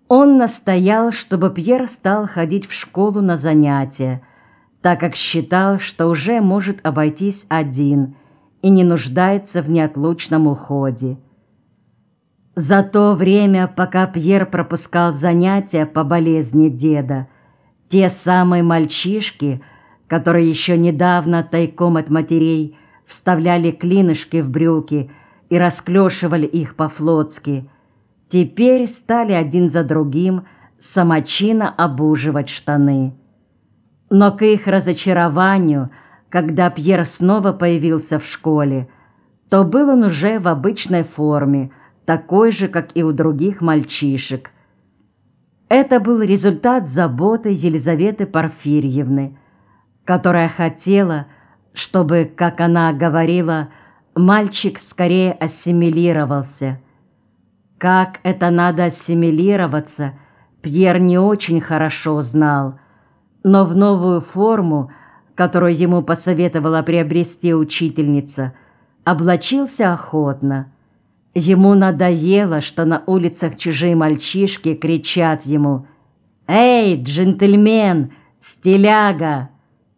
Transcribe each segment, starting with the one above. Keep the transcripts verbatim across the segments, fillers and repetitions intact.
Он настоял, чтобы Пьер стал ходить в школу на занятия, так как считал, что уже может обойтись один и не нуждается в неотлучном уходе. За то время, пока Пьер пропускал занятия по болезни деда, те самые мальчишки, которые еще недавно тайком от матерей вставляли клинышки в брюки и расклешивали их по-флотски, теперь стали один за другим самочинно обуживать штаны. Но к их разочарованию, когда Пьер снова появился в школе, то был он уже в обычной форме, такой же, как и у других мальчишек. Это был результат заботы Елизаветы Порфирьевны, которая хотела, чтобы, как она говорила, мальчик скорее ассимилировался. Как это надо ассимилироваться, Пьер не очень хорошо знал, но в новую форму, которую ему посоветовала приобрести учительница, облачился охотно. Ему надоело, что на улицах чужие мальчишки кричат ему: «Эй, джентльмен, стиляга!»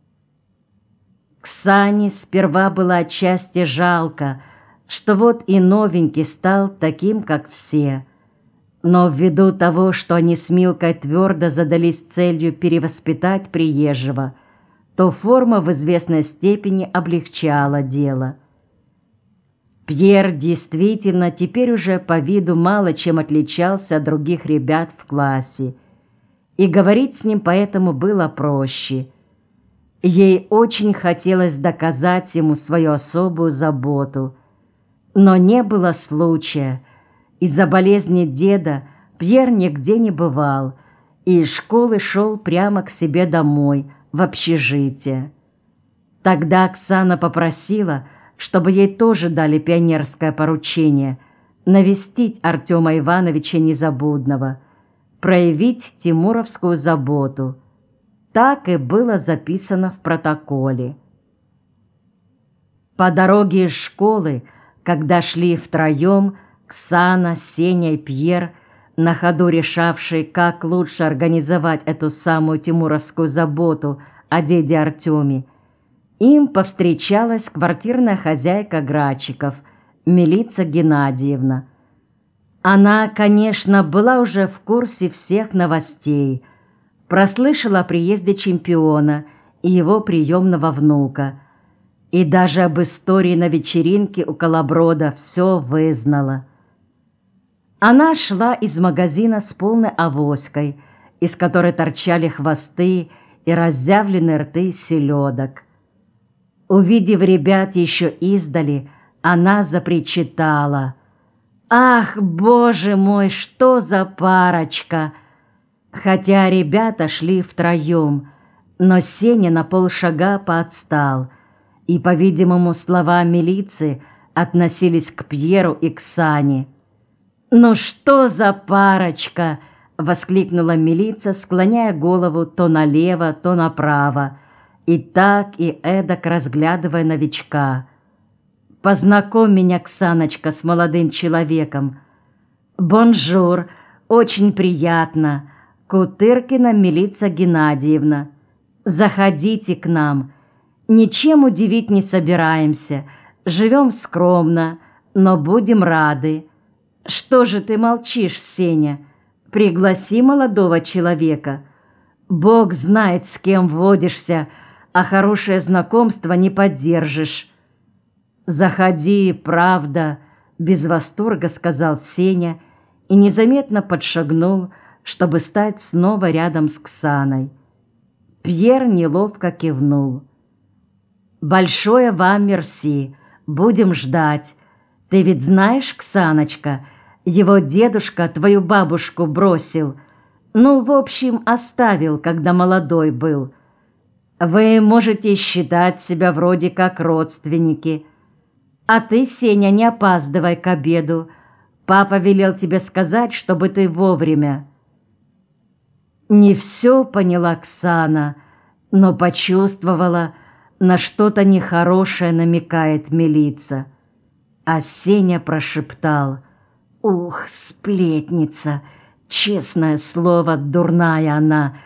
Ксане сперва было отчасти жалко, что вот и новенький стал таким, как все. Но ввиду того, что они с Милкой твердо задались целью перевоспитать приезжего, то форма в известной степени облегчала дело. Пьер действительно теперь уже по виду мало чем отличался от других ребят в классе, и говорить с ним поэтому было проще. Ей очень хотелось доказать ему свою особую заботу, но не было случая. Из-за болезни деда Пьер нигде не бывал и из школы шел прямо к себе домой, в общежитие. Тогда Оксана попросила, чтобы ей тоже дали пионерское поручение навестить Артема Ивановича Незабудного, проявить тимуровскую заботу. Так и было записано в протоколе. По дороге из школы, когда шли втроем, Ксана, Сеня и Пьер, на ходу решавшие, как лучше организовать эту самую тимуровскую заботу о деде Артеме, им повстречалась квартирная хозяйка Грачиков, Милица Геннадьевна. Она, конечно, была уже в курсе всех новостей, прослышала о приезде чемпиона и его приемного внука, и даже об истории на вечеринке у Колоброда все вызнала. Она шла из магазина с полной авоськой, из которой торчали хвосты и разъявленные рты селедок. Увидев ребят еще издали, она запричитала: «Ах, боже мой, что за парочка!» Хотя ребята шли втроем, но Сеня на полшага поотстал, и, по-видимому, слова милиции относились к Пьеру и к Сане. «Ну что за парочка!» — воскликнула милиция, склоняя голову то налево, то направо, и так и эдак разглядывая новичка. «Познакомь меня, Ксаночка, с молодым человеком». «Бонжур, очень приятно. Кутыркина Милица Геннадьевна. Заходите к нам. Ничем удивить не собираемся. Живем скромно, но будем рады. Что же ты молчишь, Сеня? Пригласи молодого человека. Бог знает, с кем водишься, а хорошее знакомство не поддержишь». «Заходи, правда», — без восторга сказал Сеня и незаметно подшагнул, чтобы стать снова рядом с Ксаной. Пьер неловко кивнул. «Большое вам мерси, будем ждать. Ты ведь знаешь, Ксаночка, его дедушка твою бабушку бросил, ну, в общем, оставил, когда молодой был. Вы можете считать себя вроде как родственники. А ты, Сеня, не опаздывай к обеду. Папа велел тебе сказать, чтобы ты вовремя». Не все поняла Оксана, но почувствовала, на что-то нехорошее намекает милица. А Сеня прошептал: «Ух, сплетница, Честное слово, дурная она,